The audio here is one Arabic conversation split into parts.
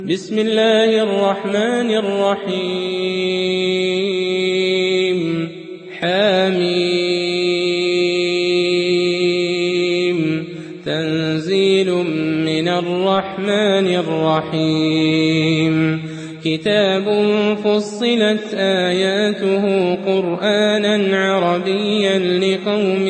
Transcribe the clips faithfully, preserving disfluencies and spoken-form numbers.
بسم الله الرحمن الرحيم حميم تنزيل من الرحمن الرحيم كتاب فصلت آياته قرآنا عربيا لقوم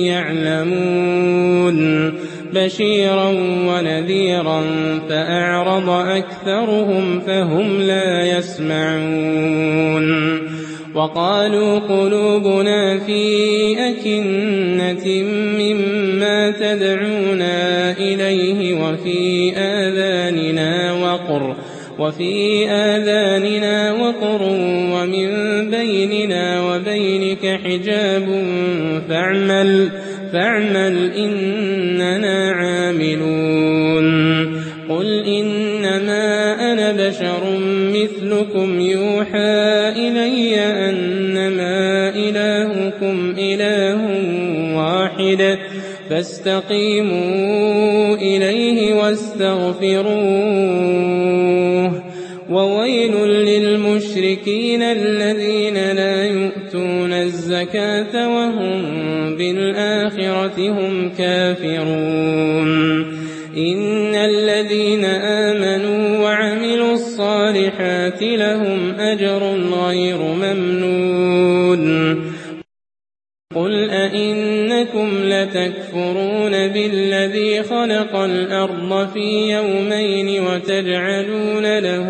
يعلمون بشيرا ونذيرا فأعرض أكثرهم فهم لا يسمعون وقالوا قلوبنا في أكنة مما تدعونا إليه وفي آذاننا وقر وفي آذاننا وقر ومن بيننا وبينك حجاب فاعمل فاعمل إننا عاملون قل إنما أنا بشر مثلكم يوحى إلي أنما إلهكم إله واحد فاستقيموا إليه واستغفروه وويل للمشركين الذين لا يؤتون الزكاة وهم بالآخرة هم كافرون إن الذين آمنوا وعملوا الصالحات لهم أجر غير ممنون قل أئنكم لتكفرون بالذي خلق الأرض في يومين وتجعلون له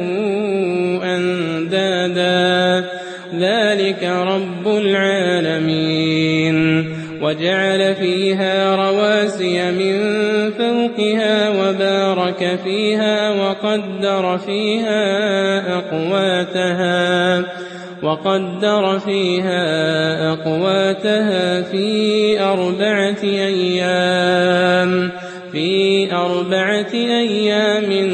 أندادا ذلك رب العالمين وجعل فيها رواسي من فوقها وبارك فيها وقدر فيها أقواتها وقدر فيها أقواتها في أربعة أيام في أربعة أيام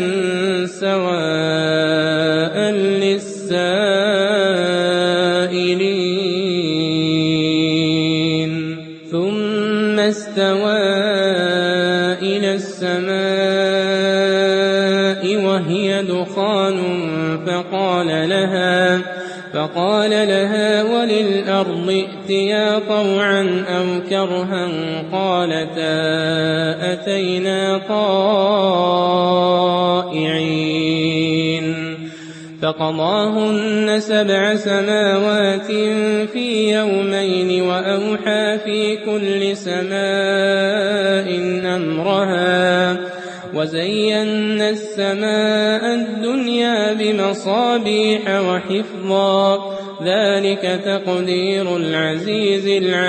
سواء للسائلين ثم استوى إلى السماء وهي دخان فقال لها فقال لها وللأرض ائتيا طوعا أو كرها قالتا أتينا طائعين فقضاهن سبع سماوات في يومين وأوحى في كل سماء أمرها وزينا السماء الدنيا بمصابيح وحفظا ذلك تقدير العزيز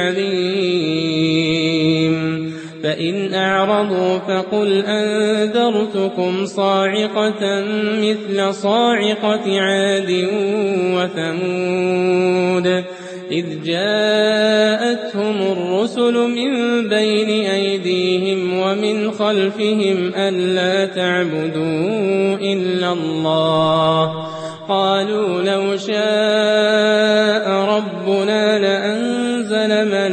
العليم فإن أعرضوا فقل أنذرتكم صاعقة مثل صاعقة عاد وثمود إذ جاءتهم الرسل من بين أيديهم ومن خلفهم ألا تعبدوا إلا الله قالوا لو شاء ربنا لأنزل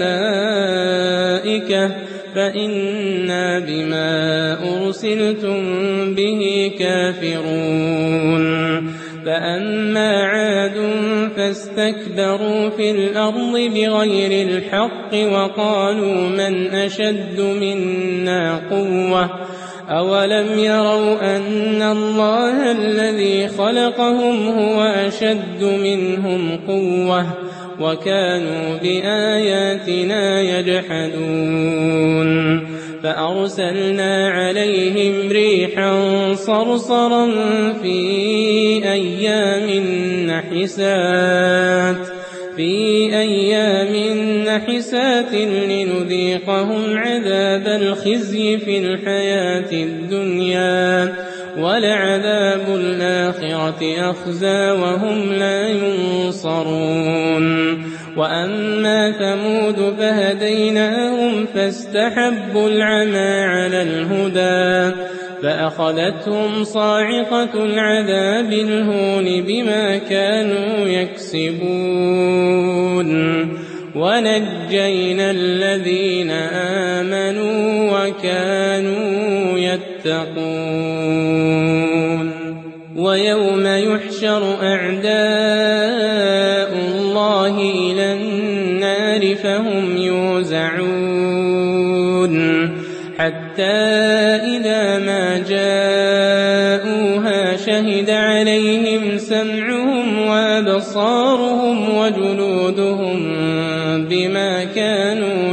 ملائكة فإنا بما أرسلتم به كافرون فأما عاد فاستكبروا في الأرض بغير الحق وقالوا من أشد منا قوة أولم يروا أن الله الذي خلقهم هو أشد منهم قوة وكانوا بآياتنا يجحدون فأرسلنا عليهم ريحا صرصرا في أيام نحسات في أيام نحسات لنذيقهم عذاب الخزي في الحياة الدنيا ولعذاب الآخرة أخزى وهم لا ينصرون وأما ثمود فهديناهم فاستحبوا العمى على الهدى فأخذتهم صاعقة العذاب الهون بما كانوا يكسبون ونجينا الذين آمنوا وكانوا يتقون ويوم يحشر أعداء الله إلى النار فهم يوزعون حتى إذا ما جاءوها شهد عليهم سمعهم وأبصارهم وجلودهم بما كانوا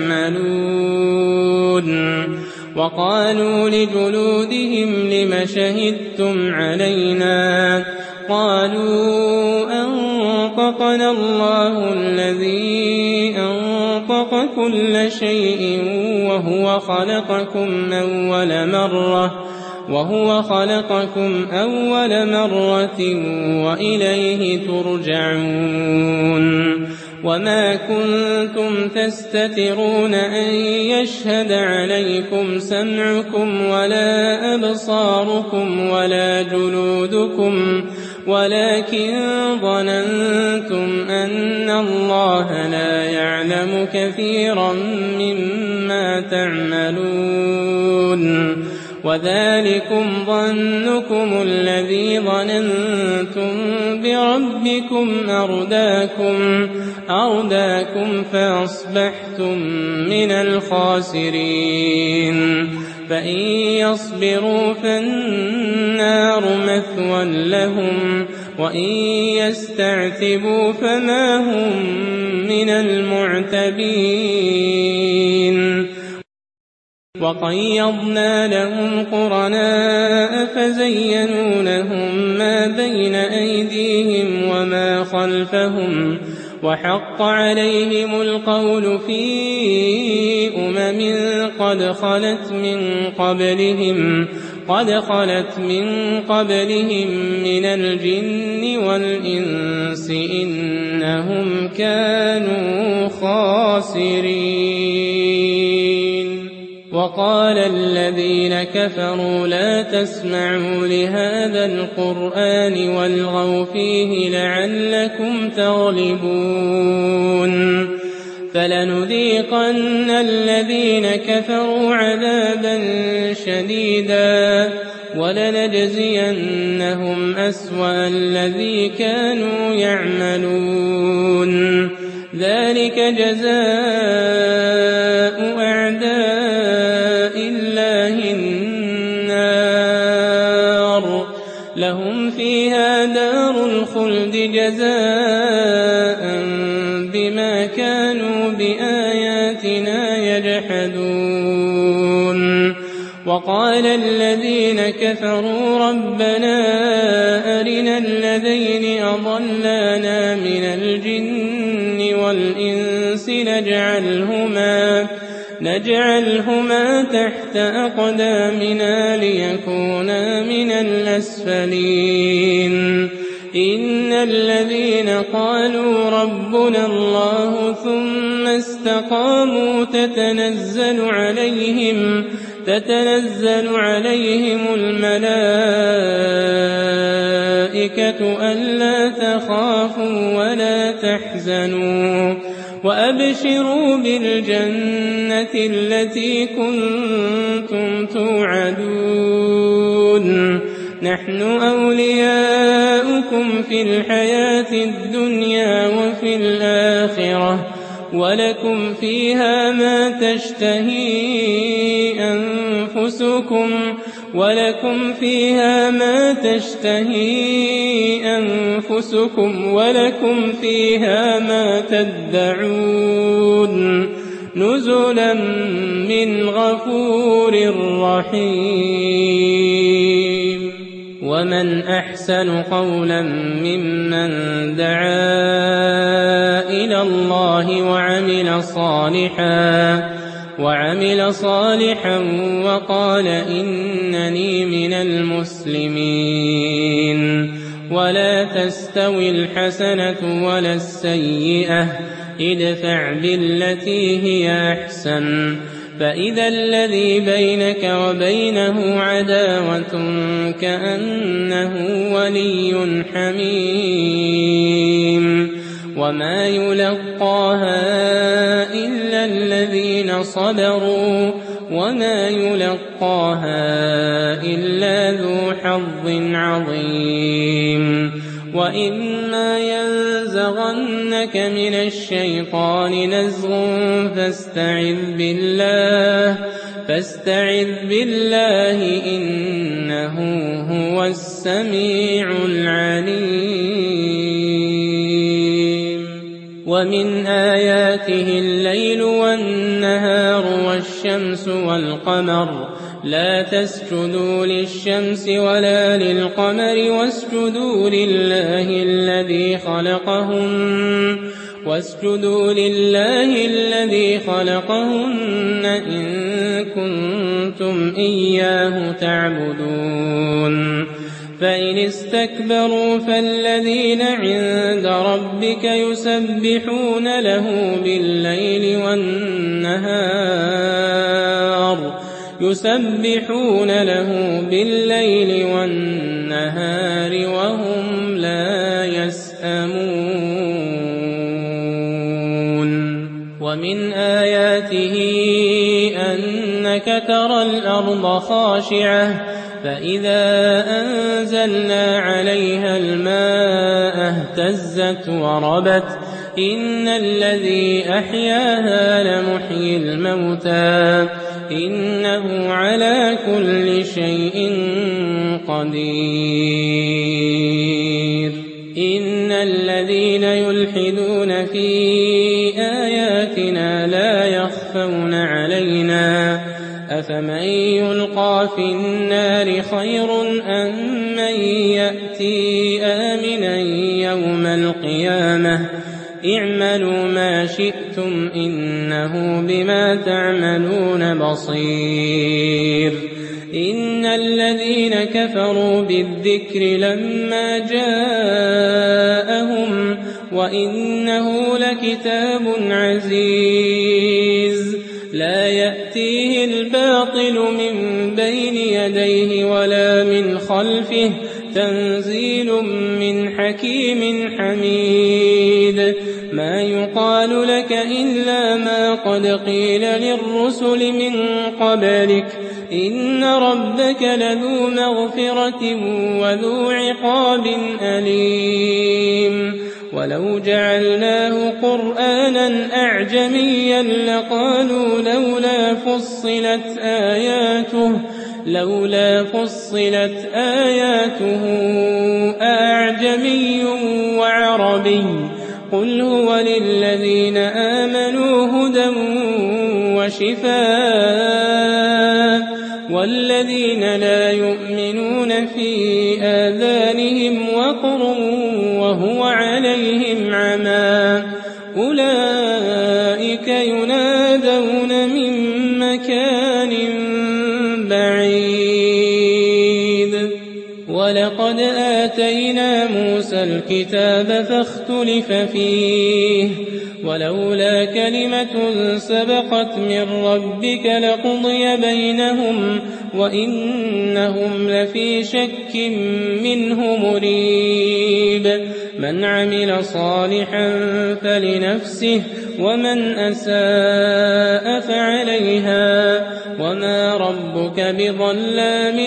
يعملون وقالوا لجلودهم لم شهدتم علينا قالوا أنطقنا الله الذي أنطق كل شيء وهو خلقكم أول مرة وهو خلقكم أول مرة وإليه ترجعون وما كنتم تستترون أن يشهد عليكم سمعكم ولا أبصاركم ولا جلودكم ولكن ظننتم أن الله لا يعلم كثيرا مما تعملون وذلكم ظنكم الذي ظننتم بربكم أرداكم أرداكم فأصبحتم من الخاسرين فإن يصبروا فالنار مثوى لهم وإن يستعتبوا فما هم من المعتبين وقيضنا لهم قرناء فزينوا لهم ما بين أيديهم وما خلفهم وحق عليهم القول في أمم قد خلت من قبلهم قد خلت من قبلهم من الجن والإنس إنهم كانوا خاسرين وقال الذين كفروا لا تسمعوا لهذا القرآن والغوا فيه لعلكم تغلبون فلنذيقن الذين كفروا عذابا شديدا ولنجزينهم أسوأ الذي كانوا يعملون ذلك جزاء أعداء الله النار لهم فيها دار الخلد جزاء بما كانوا بآياتنا يجحدون وقال الذين كفروا ربنا أرنا الذين أضلانا من الجن والإنس نجعلهما نجعلهما تحت أقدامنا ليكونا من الأسفلين إن الذين قالوا ربنا الله ثم استقاموا تتنزل عليهم تتنزل عليهم الملائكة ألا تخافوا ولا تحزنوا وأبشروا بالجنة التي كنتم توعدون نحن أولياؤكم في الحياة الدنيا وفي الآخرة ولكم فيها ما تشتهي أنفسكم ولكم فيها ما تشتهي أنفسكم ولكم فيها ما تدعون نزلا من غفور رحيم ومن أحسن قولا ممن دعا إلى الله وعمل صالحا وعمل صالحا وقال إنني من المسلمين ولا تستوي الحسنة ولا السيئة ادفع بالتي هي أحسن فإذا الذي بينك وبينه عداوة كأنه ولي حميم وما يلقاها إلا الذين صبروا وما يلقاها إلا ذو حظ عظيم وإما ينزغنك من الشيطان نزغ فاستعذ بالله فاستعذ بالله إنه هو السميع العليم ومن آياته الليل والنهار والشمس والقمر لا تسجدوا للشمس ولا للقمر واسجدوا لله الذي خلقهن واسجدوا لله الذي خلقهن إن كنتم إياه تعبدون فإن استكبروا فالذين عند ربك يسبحون له بالليل والنهار يسبحون له بالليل والنهار وهم لا يسأمون ومن آياته أنك ترى الأرض خاشعة فإذا أنزلنا عليها الماء اهتزت وربت إن الذي أحياها لمحيي الموتى إنه على كل شيء قدير إن الذين يلحدون في آياتنا لا يخفون علينا أفمن يلقى في النار خير أم من يأتي آمنا يوم القيامة اعملوا ما شئتم إنه بما تعملون بصير إن الذين كفروا بالذكر لما جاءهم وإنه لكتاب عزيز لا يأتيه الباطل من بين يديه ولا من خلفه تنزيل من حكيم حميد ما يقال لك إلا ما قد قيل للرسل من قبلك إن ربك لذو مغفرة وذو عقاب أليم ولو جعلناه قرآنا أعجميا لقالوا لولا فصلت آياته لولا فصلت آياته أعجمي وعربي قل هو للذين آمنوا هدى وشفاء والذين لا يؤمنون في آذانهم وقر وهو عليهم عمى أولئك ينادون من مكان بعيد ولقد آتينا موسى الكتاب فاختلف فيه ولولا كلمة سبقت من ربك لقضي بينهم وإنهم لفي شك منه مريب من عمل صالحا فلنفسه ومن أساء فعليها وما ربك بظلام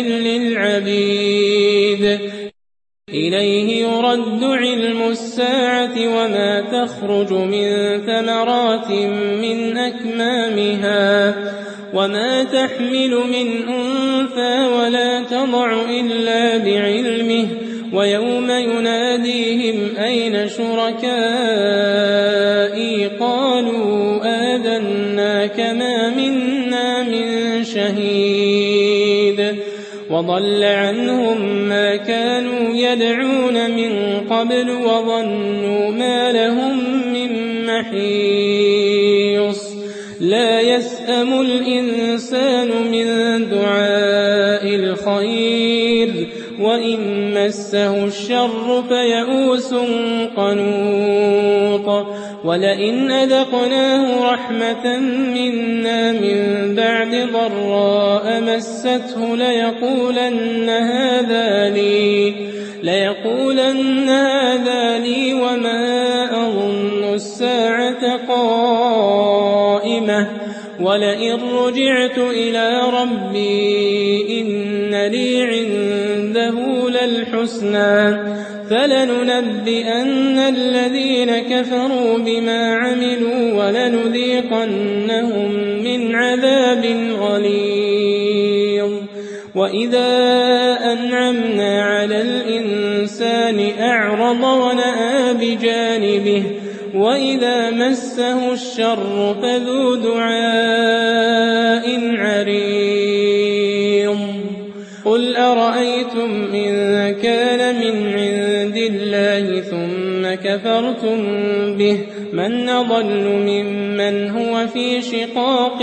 للعبيد إليه يرد علم الساعة وما تخرج من ثمرات من أكمامها وما تحمل من أنثى ولا تضع إلا بعلمه ويوم يناديهم أين شركائي قالوا آذناك ما منا من شهيد وضل عنهم ما كانوا يدعون من قبل وظنوا ما لهم من محيص لا يسأم الإنسان من دعاء الخير وإن مسه الشر فيئوس قنوط ولئن أذقناه رحمة منا من بعد ضراء مسته ليقولن هذا لي ليقولن هذا لي وما أظن الساعة قائمة ولئن رجعت إلى ربي إن لي عنده للحسنى فلننبئن الذين كفروا بما عملوا ولنذيقنهم من عذاب غليظ وإذا أنعمنا على الإنسان أعرض ونأى بجانبه وإذا مسه الشر فذو دعاء عريض قل أرأيتم إن كان من عند الله ثم كفرتم به من أضل ممن هو في شقاق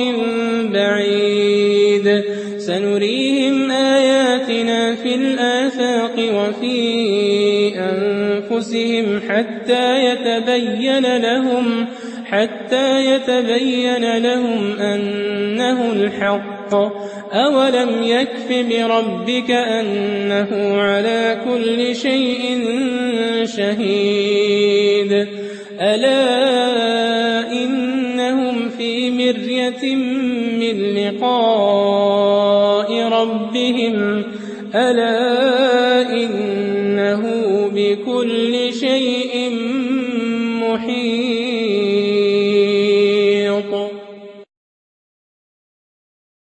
بعيد سنريهم آياتنا في الآفاق وفي أنفسهم حتى يتبين لهم حتى يتبين لهم أنه الحق أولم يكف بربك أنه على كل شيء شهيد ألا إنهم في مرية من لقاء ربهم ألا إنه بكل شيء محيط